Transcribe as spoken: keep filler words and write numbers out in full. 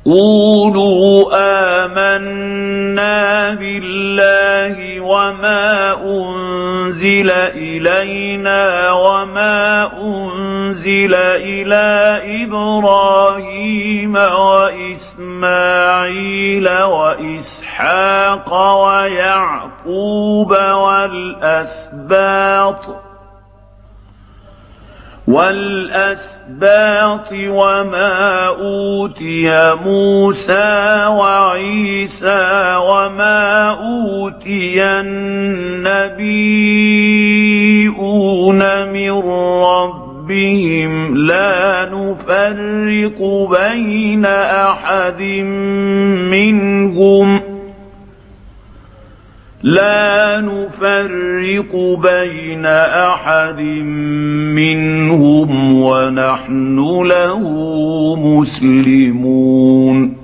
قولوا آمنا بالله وما أنزل إلينا وما أنزل إلى إبراهيم وإسماعيل وإسحاق ويعقوب والأسباط والأسباط وما أوتي موسى وعيسى وما أوتي النبيون من ربهم لا نفرق بين أحد منهم لا نفرق بين أحد منهم ونحن له مسلمون